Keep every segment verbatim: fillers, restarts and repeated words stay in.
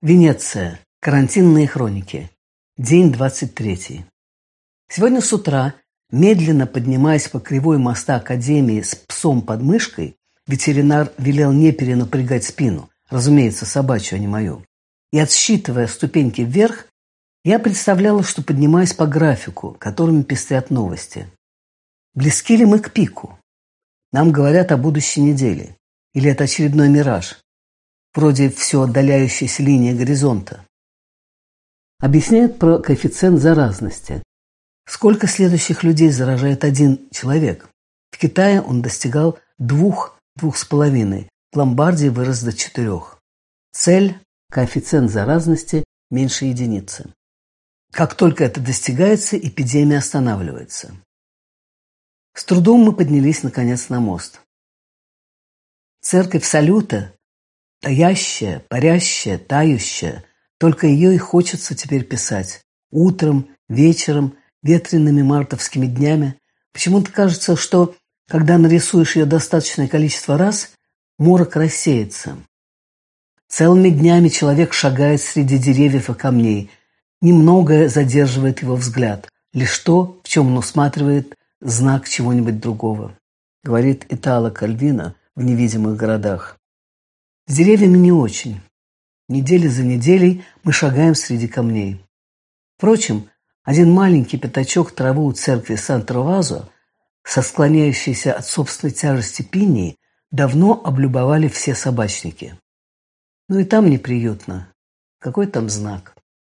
Венеция. Карантинные хроники. День двадцать третий. Сегодня с утра, медленно поднимаясь по кривой моста Академии с псом под мышкой, ветеринар велел не перенапрягать спину, разумеется, собачью, а не мою, и отсчитывая ступеньки вверх, я представляла, что поднимаюсь по графику, которыми пестрят новости. Близки ли мы к пику? Нам говорят о будущей неделе. Или это очередной мираж? Вроде все отдаляющаяся линия горизонта. Объясняют про коэффициент заразности. Сколько следующих людей заражает один человек? В Китае он достигал двух, двух с половиной. В Ломбардии вырос до четырех. Цель – коэффициент заразности меньше единицы. Как только это достигается, эпидемия останавливается. С трудом мы поднялись, наконец, на мост. Церковь Салюта, таящая, парящая, тающая, только ее и хочется теперь писать. Утром, вечером, ветреными мартовскими днями. Почему-то кажется, что, когда нарисуешь ее достаточное количество раз, морок рассеется. Целыми днями человек шагает среди деревьев и камней. Немногое задерживает его взгляд. Лишь то, в чем он усматривает знак чего-нибудь другого, говорит Итало Кальвино в «Невидимых городах». С деревьями не очень. Недели за неделей мы шагаем среди камней. Впрочем, один маленький пятачок травы у церкви Сан-Тровазо, со склоняющейся от собственной тяжести пинии, давно облюбовали все собачники. Ну и там неприютно. Какой там знак?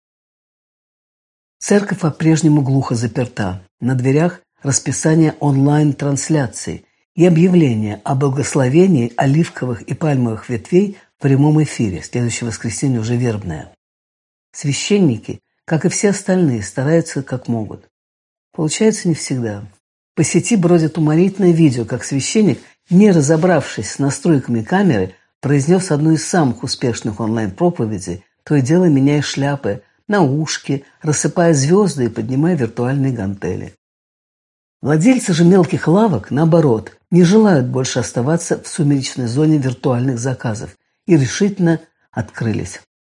Церковь по-прежнему глухо заперта. На дверях расписание онлайн-трансляций и объявление о благословении оливковых и пальмовых ветвей в прямом эфире. Следующее воскресенье уже вербное. Священники, как и все остальные, стараются как могут. Получается не всегда. По сети бродит уморительное видео, как священник, не разобравшись с настройками камеры, произнес одну из самых успешных онлайн-проповедей, то и дело меняя шляпы, наушки, рассыпая звезды и поднимая виртуальные гантели. Владельцы же мелких лавок, наоборот, не желают больше оставаться в сумеречной зоне виртуальных заказов и решительно открылись.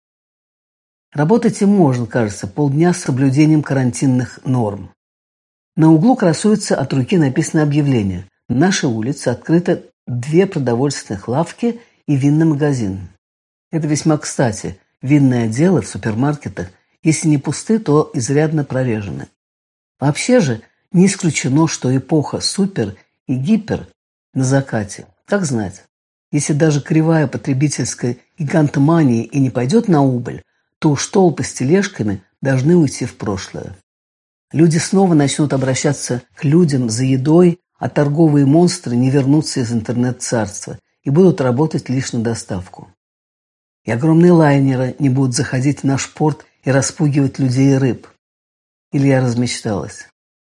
Работать им можно, кажется, полдня с соблюдением карантинных норм. На углу красуется от руки написано объявление. На нашей улице открыто две продовольственных лавки и винный магазин. Это весьма кстати. Винные отделы в супермаркетах, если не пусты, то изрядно прорежены. Вообще же, не исключено, что эпоха супер и гипер на закате. Как знать, если даже кривая потребительской гигантомании и не пойдет на убыль, то уж толпы с тележками должны уйти в прошлое. Люди снова начнут обращаться к людям за едой, а торговые монстры не вернутся из интернет-царства и будут работать лишь на доставку. И огромные лайнеры не будут заходить в наш порт и распугивать людей и рыб. Или я размечталась?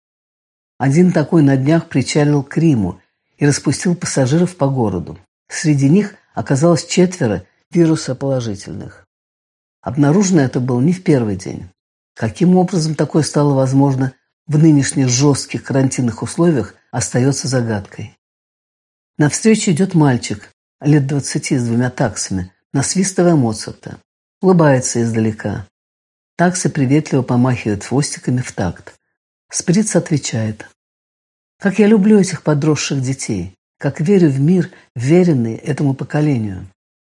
Один такой на днях причалил к Риму и распустил пассажиров по городу. Среди них оказалось четверо вирусоположительных. Обнаружено это было не в первый день. Каким образом такое стало возможно в нынешних жестких карантинных условиях, остается загадкой. Навстречу идет мальчик, лет двадцати, с двумя таксами, насвистывая Моцарта. Улыбается издалека. Таксы приветливо помахивают хвостиками в такт. Сприц отвечает: «Как я люблю этих подросших детей, как верю в мир, вверенный этому поколению».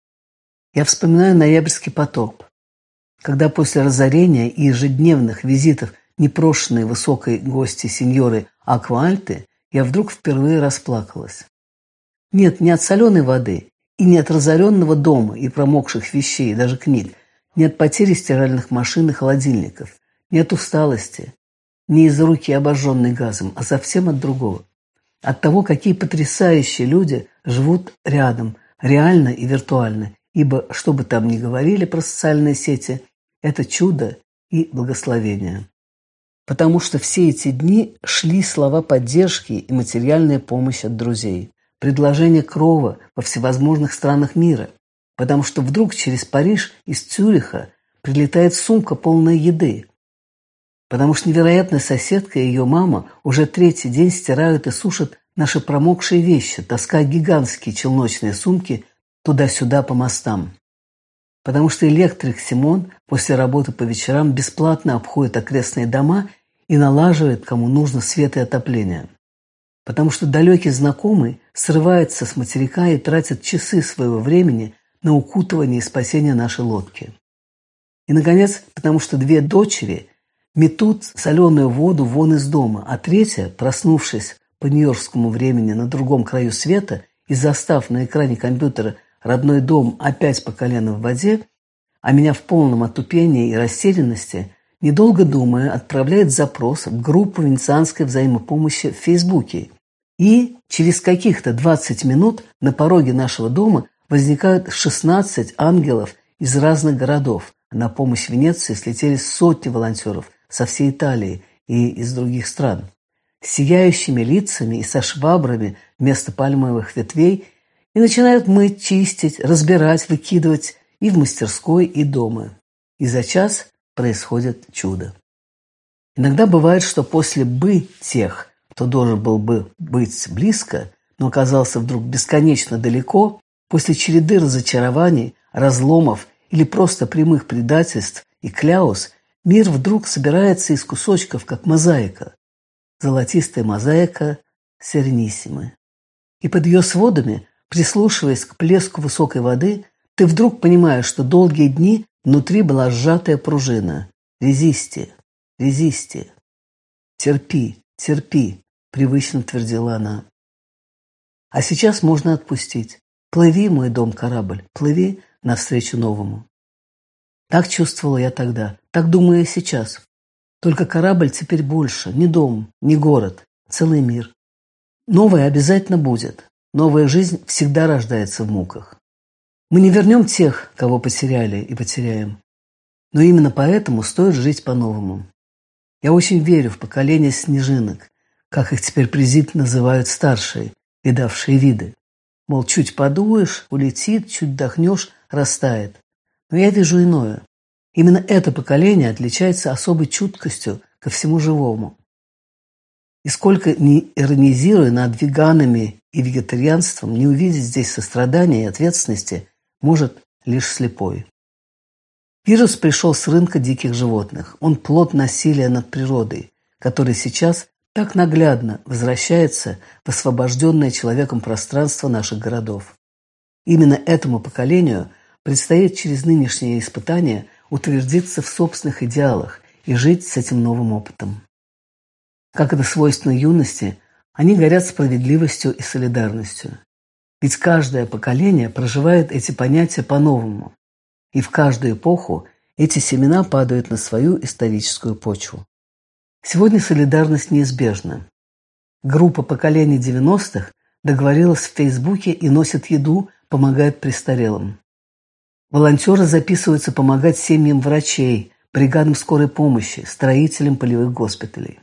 Я вспоминаю ноябрьский потоп, когда после разорения и ежедневных визитов непрошенной высокой гости сеньоры Аква-Альты я вдруг впервые расплакалась. Нет, не от соленой воды и не от разоренного дома и промокших вещей, даже книг, не от потери стиральных машин и холодильников, не от усталости, не из-за руки, обожженной газом, а совсем от другого. От того, какие потрясающие люди живут рядом, реально и виртуально, ибо, что бы там ни говорили про социальные сети, это чудо и благословение. Потому что все эти дни шли слова поддержки и материальная помощь от друзей, предложение крова во всевозможных странах мира, потому что вдруг через Париж из Цюриха прилетает сумка полная еды, потому что невероятная соседка и ее мама уже третий день стирают и сушат наши промокшие вещи, таская гигантские челночные сумки туда-сюда по мостам. потому что электрик Симон после работы по вечерам бесплатно обходит окрестные дома и налаживает, кому нужно, свет и отопление. Потому что далекий знакомый срывается с материка и тратит часы своего времени на укутывание и спасение нашей лодки. И, наконец, потому что две дочери метут соленую воду вон из дома, а третья, проснувшись по нью-йоркскому времени на другом краю света и застав на экране компьютера родной дом опять по колено в воде, а меня в полном отупении и растерянности, недолго думая, отправляет запрос в группу венецианской взаимопомощи в Фейсбуке. И через каких-то двадцать минут на пороге нашего дома возникают шестнадцать ангелов из разных городов. На помощь Венеции слетели сотни волонтеров со всей Италии и из других стран, с сияющими лицами и со швабрами вместо пальмовых ветвей, и начинают мыть, чистить, разбирать, выкидывать и в мастерской, и дома. И за час происходит чудо. Иногда бывает, что после «бы» тех, кто должен был бы быть близко, но оказался вдруг бесконечно далеко, после череды разочарований, разломов или просто прямых предательств и кляуз, мир вдруг собирается из кусочков, как мозаика. Золотистая мозаика Серениссимы. И под ее сводами, прислушиваясь к плеску высокой воды, ты вдруг понимаешь, что долгие дни внутри была сжатая пружина. Резисти, резисти. Терпи, терпи, привычно твердила она. А сейчас можно отпустить. Плыви, мой дом-корабль, плыви навстречу новому. Так чувствовала я тогда, так думаю и сейчас. Только корабль теперь больше, не дом, не город, целый мир. Новое обязательно будет. Новая жизнь всегда рождается в муках. Мы не вернем тех, кого потеряли и потеряем. Но именно поэтому стоит жить по-новому. Я очень верю в поколение снежинок, как их теперь презрительно называют старшие, видавшие виды. Мол, чуть подуешь, улетит, чуть вдохнешь, растает. Но я вижу иное. Именно это поколение отличается особой чуткостью ко всему живому. И сколько ни иронизируя над веганами и вегетарианством, не увидеть здесь сострадания и ответственности может лишь слепой. Вирус пришел с рынка диких животных. Он плод насилия над природой, который сейчас так наглядно возвращается в освобожденное человеком пространство наших городов. Именно этому поколению предстоит через нынешние испытания утвердиться в собственных идеалах и жить с этим новым опытом. Как это свойственно юности, они горят справедливостью и солидарностью. Ведь каждое поколение проживает эти понятия по-новому, и в каждую эпоху эти семена падают на свою историческую почву. Сегодня солидарность неизбежна. Группа поколений девяностых договорилась в Фейсбуке и носит еду, помогает престарелым. Волонтеры записываются помогать семьям врачей, бригадам скорой помощи, строителям полевых госпиталей.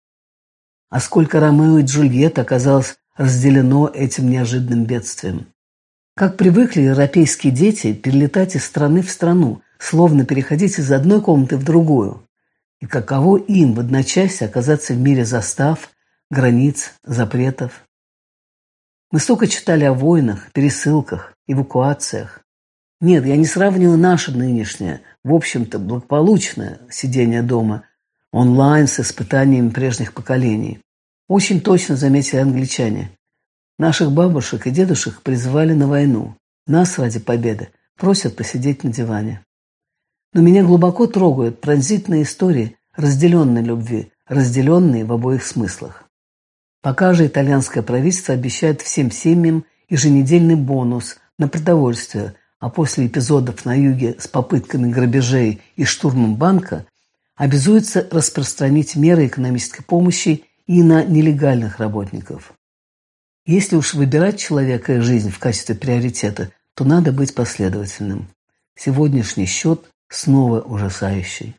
А сколько Ромео и Джульетт оказалось разделено этим неожиданным бедствием. Как привыкли европейские дети перелетать из страны в страну, словно переходить из одной комнаты в другую. И каково им в одночасье оказаться в мире застав, границ, запретов. Мы столько читали о войнах, пересылках, эвакуациях. Нет, я не сравниваю наше нынешнее, в общем-то, благополучное сидение дома онлайн с испытаниями прежних поколений. Очень точно заметили англичане. Наших бабушек и дедушек призывали на войну. Нас ради победы просят посидеть на диване. Но меня глубоко трогают пронзительные истории разделенной любви, разделенные в обоих смыслах. Пока же итальянское правительство обещает всем семьям еженедельный бонус на продовольствие, а после эпизодов на юге с попытками грабежей и штурмом банка обязуется распространить меры экономической помощи и на нелегальных работников. Если уж выбирать человека и жизнь в качестве приоритета, то надо быть последовательным. Сегодняшний счет снова ужасающий.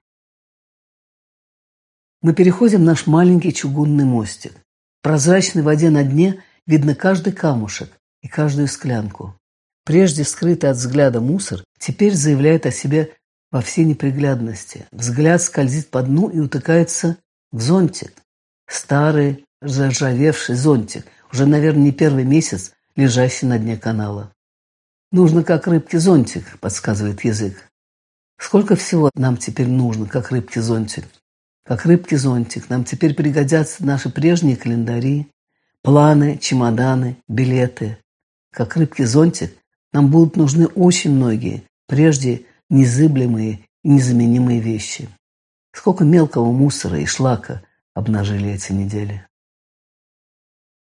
Мы переходим наш маленький чугунный мостик. В прозрачной воде на дне видно каждый камушек и каждую склянку. Прежде скрытый от взгляда мусор теперь заявляет о себе во всей неприглядности. Взгляд скользит по дну и утыкается в зонтик. Старый, заржавевший зонтик, уже, наверное, не первый месяц, лежащий на дне канала. Нужно, как рыбке, зонтик, подсказывает язык. Сколько всего нам теперь нужно, как рыбке, зонтик? Как рыбке, зонтик. Нам теперь пригодятся наши прежние календари, планы, чемоданы, билеты. Как рыбке, зонтик нам будут нужны очень многие, прежде незыблемые и незаменимые вещи. Сколько мелкого мусора и шлака обнажили эти недели.